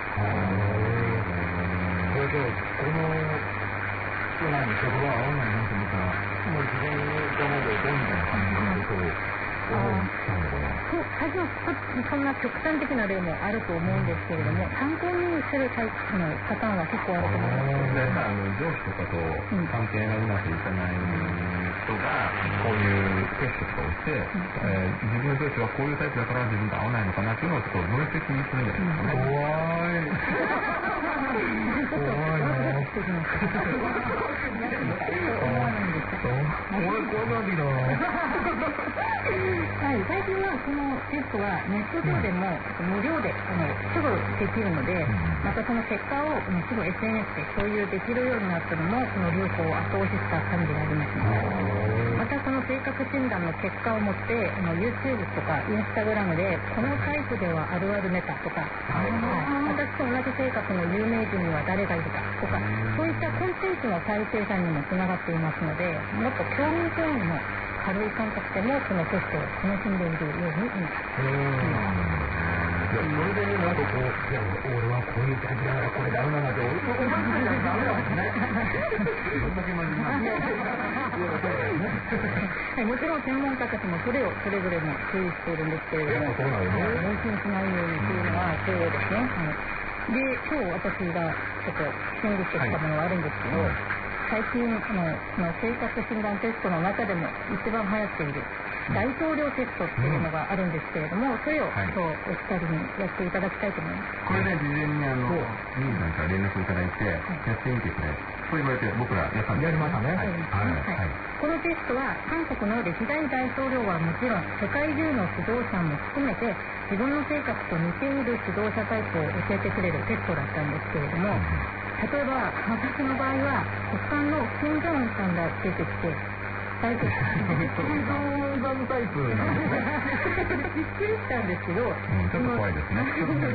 それでこの人なんで職場は合わないなと思ったら、もう自分のものでどんどん感じることを最初はそんな極端的な例もあると思うんですけれども、参考にするタイプのパターンは結構あると思います。 であの上司とかと関係がうまくいかない人がこういうテストとかをして、うんえー、自分の上司はこういうタイプだから自分と合わないのかなっていうのをちょっと分析するんじゃないですかね。 怖い怖いなぁ。怖がりだはい、最近はこのテストはネット上でも無料であのすぐできるので、またその結果をすぐ エスエヌエス で共有できるようになったのもこの流行を後押しした感じがありますので、またその性格診断の結果を持ってあの YouTube とか Instagram でこのタイプではあるあるネタとか、はい、私と同じ性格の有名人には誰がいるかとか、そういったコンテンツの再生産にもつながっていますので、もっと興味興味の軽い感覚でもこのテストを楽しんでいるように見えます。 それでね、なんかこう、いや、俺はこういうタイプだからこれダメなんだって、俺はダメだもんね。どんだけ真面目なんだ。 はい、もちろん専門家たちもそれをそれぞれも注意しているんですけれども、 そうなんですね。 問診しないようにというのは重要ですね。はい、で、今日私がちょっと整理してきたものがあるんですけど、はい、最近あのの性格診断テストの中でも一番流行っている大統領テストっていうのがあるんですけれども、それを今日お二人にやっていただきたいと思います。 これね、事前にあのミーさんから連絡をいただいて、やってみてくれそう言われて僕らやったんです。 やりましたね。はいはい、このテストは韓国の歴代大統領はもちろん世界中の指導者も含めて自分の性格と似ている指導者タイプを教えてくれるテストだったんですけれども、例えば私の場合は国間の金正恩さんが出てきてタイプ金正恩さんタイプなんですね。びっくりしたんですけど、うん、 ちょっと怖いですね。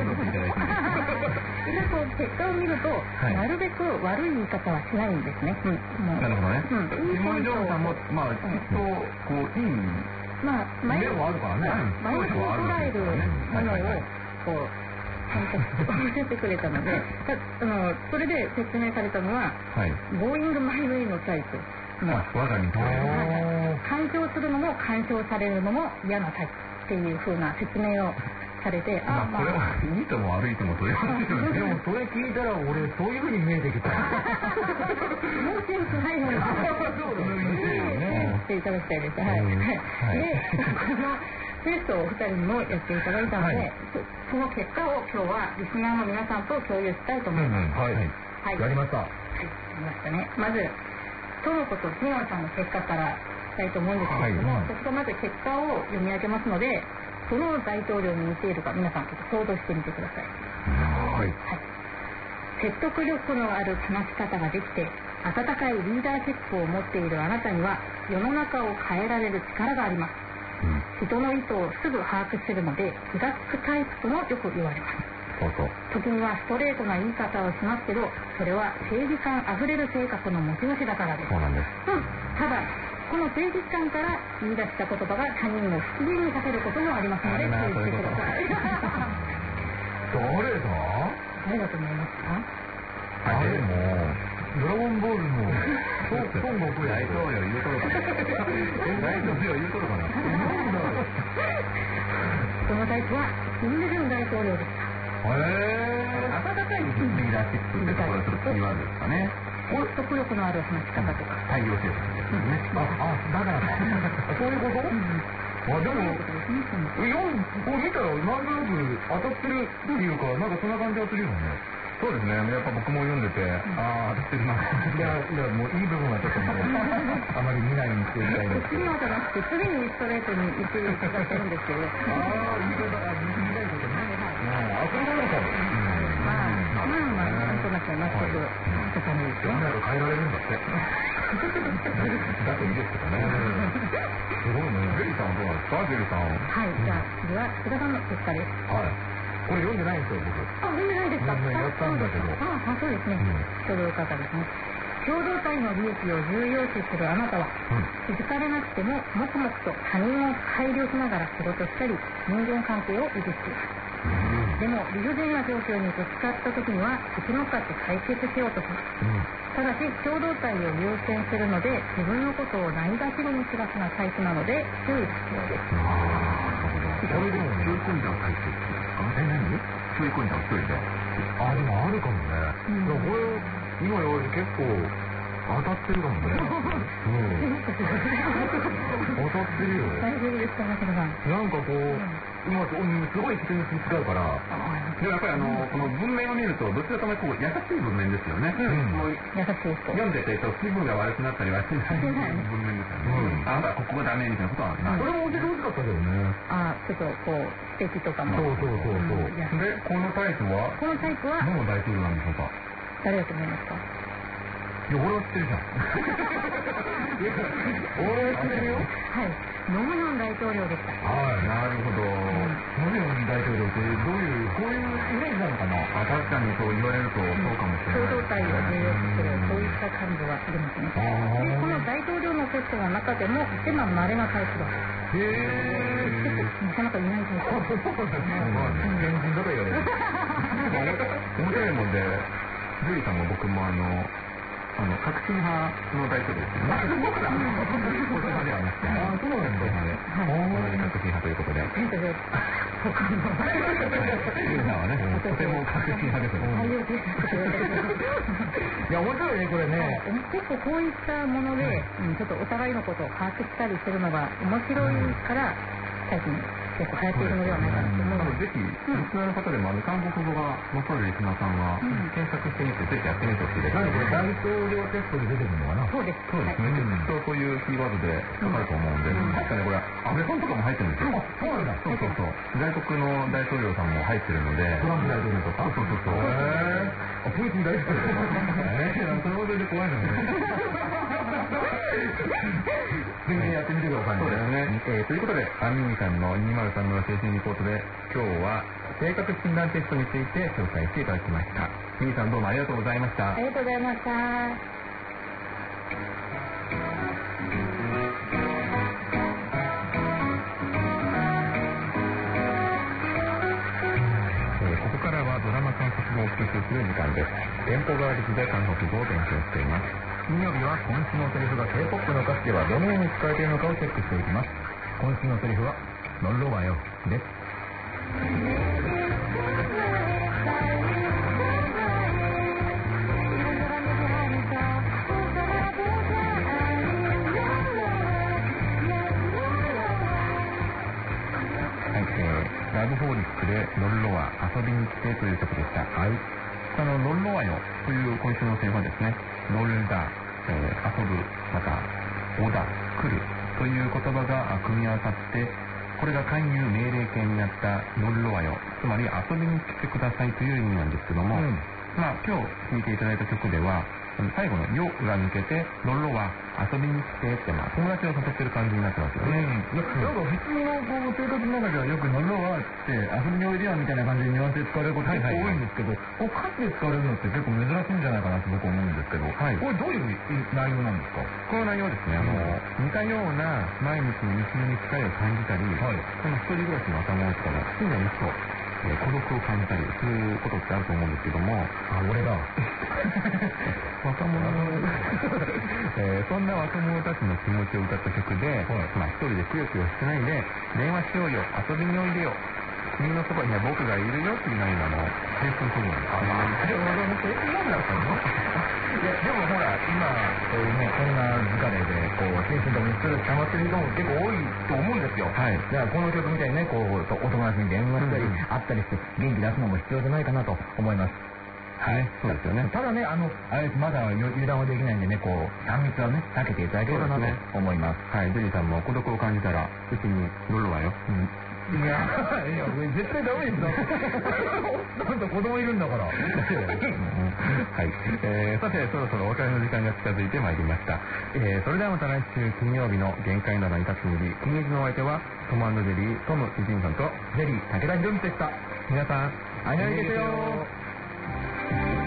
でこう結果を見ると、はい、なるべく悪い言い方はしないんですね。うん、 なるほどね。キム・ジョンさんもまあきっとこういいまあ前もあるからね。 前に捉えるものをこうちゃんと教えてくれたので、あのそれで説明されたのは、はい、ゴーイングマイウェイのタイプ。 我がに干渉するのも干渉されるのも嫌なタイプっていう風な説明をされて、 あ、まあ、これはいいとも悪いともというでもそれ聞いたら俺そういう風に見えてきた。 もうセンスないのにしていただきたいです。はい。で、このテストをお二人にもやっていただいたので、はい、その結果を今日はリスナーの皆さんと共有したいと思います。 はい。はい。やりました。 はい。やりましたね。まずとのことキムさんの結果からしたいと思うんですけれども、はい、私がまず結果を読み上げますので、どの大統領に似ているか皆さんちょっと想像してみてください。 はい。はい、 説得力のある話し方ができて温かいリーダーシップを持っているあなたには世の中を変えられる力があります。うん、人の意図をすぐ把握するので気がつくタイプともよく言われます。 そうそう。 時にはストレートな言い方をしますけど、それは正義感あふれる性格の持ち主だからです。 そうなんです。 うん、ただこの正義感から言い出した言葉が他人を不機嫌にさせることもありますので注意してください。 誰だ？ 誰だと思いますか？ あれもドラゴンボールの孫悟空大統領言うとるかな。大統領言うとるかな。 このタイプはキム・ジョン大統領でした。 へぇー。 温かいリーダーシップってところがちょっとキーワードですかね。 説得力のある話し方とか。 太陽政策ですね。 あ、だからか。そういうこと？あ、でも、いや、こう見たらなんとなく当たってるっていうか、なんかそんな感じがするよね。 そうですね。やっぱ僕も読んでて、ああ、当たってるな。 いや、いや、もういい部分はちょっともう、あまり見ないようにしていきたいんですけど。 次はじゃなくて、次にストレートに言っていただけるんですけど。 ああ、言い方が見ないことね。あ、そういうことか。 まあ、まあまあ、なんとなく納得した感じですよ。 なんだか変えられるんだって。だといいですけどね。すごいね。 ジェリーさんはどうなんですか？ジェリーさん。 はい、じゃあ次は福田さんの結果です。 はい。これ読んでないんですよ、僕。 あ、読んでないですか？ やったんだけど。 ああ、そうですね。ちょうどよかったですね。共同体の利益を重要視するあなたは、気づかれなくても黙々と他人を配慮しながら仕事したり人間関係を維持しています。 でも理不尽な状況にぶつかった時には生き残って解決しようとします、うん、ただし共同体を優先するので自分のことをないがしろにしがちなタイプなので注意が必要です。 ああ、なるほど。これでも吸い込んじゃうタイプってことですか？え、何？吸い込んじゃう一人で。あ、でもあるかもね、うん、これ今言われて結構当たってるかもね。うん、当たってるよ。 大丈夫ですか、松田さん。 なんかこう、うん、今すごい人に気遣うから、でやっぱりあのこの文面を見るとどちらかというと優しい文面ですよね。うん、 優しい人。 読んでて気分が悪くなったりはしない文面ですよね。あなたここがダメみたいなことはない。それも教えてほしかったけどね。 あ、ちょっとこう指摘とかも。 そうそうそうそう。でこのタイプは？ このタイプはどの大統領なんでしょうか？ 誰だと思いますか？ いや、俺は知ってるじゃん。俺は知ってるよ。 はい。ノムヒョン大統領でした。 はい、なるほど。ノムヒョン大統領ってどういう、こういうイメージなのかな？あ、確かにそう言われるとそうかもしれない。 共同体を重要視する、そういった感じはありますね。で、この大統領のセットの中でも一番稀なタイプだ。へー。結構なかなかいないタイプ。 そうですね。まあ、原人だと言われる。面白いもんで、ジュリーさんも僕もあの、あの革新派の大統領ですよね。僕らは派ではなくて、ああ、そうなんですね。はい。革新派ということで。 他の。 ジュリーさんはね、とても革新派ですよね。いや、面白いね、これね。 結構こういったもので、ちょっとお互いのことを把握したりするのが面白いから、最近結構流行っているのではないかなと思うので、 ぜひリスナーの方でもあの韓国語が分かるリスナーさんは検索してみてぜひやってみてほしいです。何これ大統領テストで出てくるのかな？ そうです。 そうですね。きっとそういうキーワードでかかると思うんで、確かにこれ安倍さんとかも入ってるんですよ。あ、そうなんだ。そうそうそう。外国の大統領さんも入ってるので、トランプ大統領とか。そうそうそう。へー。あ、プーチン大統領とか。えー、それもそれで怖いのね。全然やってみてくださいね。そうですね。えー、ということで、アンミミさんのにまるさんの精神リポートで、今日は性格診断テストについて紹介していただきました。ミミさんどうもありがとうございました。 ありがとうございました。 ここからはドラマ韓国語を復習する時間です。テンポが率で韓国語を勉強しています。金曜日は今週のセリフが K-ポップ の歌詞ではどのように使われているのかをチェックしていきます。今週のセリフはノンロワよです。ラブホーリックでノルロワ遊びに来てという曲でした。はい。あのノルロワよという今週のセリフはですね、ノルダ、えー、遊ぶ、またオダ、来るという言葉が組み合わさって、これが勧誘命令形になったノルロワよ、つまり遊びに来てくださいという意味なんですけども、うん、まあ今日聴いていただいた曲では最後のよが抜けてノルロワ遊びに来てって、まあ友達を誘ってる感じになってますよね。うん、なんか普通のこう生活の中ではよくノルロワって遊びにおいでよみたいな感じでニュアンスで使われること結構多いんですけど、こう歌詞で使われるのって結構珍しいんじゃないかなと僕は思うんですけど、はい、これどういう内容なんですか？この内容はですね、あの、うん、似たような毎日の日常に近いを感じたり、はい、この一人暮らしの若者とかの好きな人、えー、孤独を感じたりすることってあると思うんですけども、あ、俺だ若者の、えー、そんな若者たちの気持ちを歌った曲で、はい、まあ一人でくよくよしてないで電話しようよ、遊びにおいでよ、君のそばには僕がいるよっていうのがあの青春ソングなんです。あ、まあ、でも青春ソングだったの？いや、でもほら今こういうね、こんな疲れでこう精神ともストレス溜まってる人も結構多いと思うんですよ。はい。だからこの曲みたいにね、こうお友達に電話したり、うん、会ったりして元気出すのも必要じゃないかなと思います。はい、そうですよね。ただね、あの、あれまだ油断はできないんでね、こう、さん密はね、避けていただければなと思います。はい、ジュリーさんも孤独を感じたら、うちに乗るわよ。うん。いや、いや、絶対ダメですよ。なんと子供いるんだから。はい。えー、さて、そろそろお別れの時間が近づいてまいりました。えー、それではまた来週金曜日の限界などに立つにり、金曜日のお相手は、トム&ジェリー、トム・イジンさんと、ジェリー、武田博光でした。皆さん、ありがとうございました。